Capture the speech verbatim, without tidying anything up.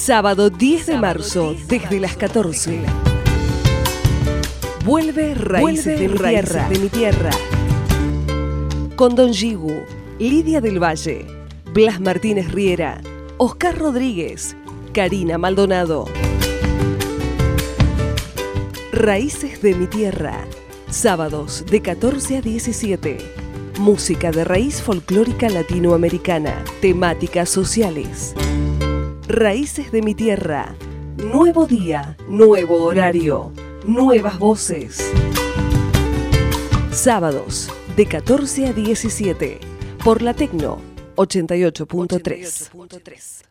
Sábado diez de marzo, desde las catorce. Vuelve Raíces, Vuelve de, mi Raíces tierra. de mi tierra. Con Don Gigu, Lidia del Valle, Blas Martínez Riera, Oscar Rodríguez, Karina Maldonado. Raíces de mi tierra. Sábados de catorce a diecisiete. Música de raíz folclórica latinoamericana. Temáticas sociales. Raíces de mi tierra. Nuevo día, nuevo horario, nuevas voces. Sábados de catorce a diecisiete. Por la Tecno ochenta y ocho punto tres.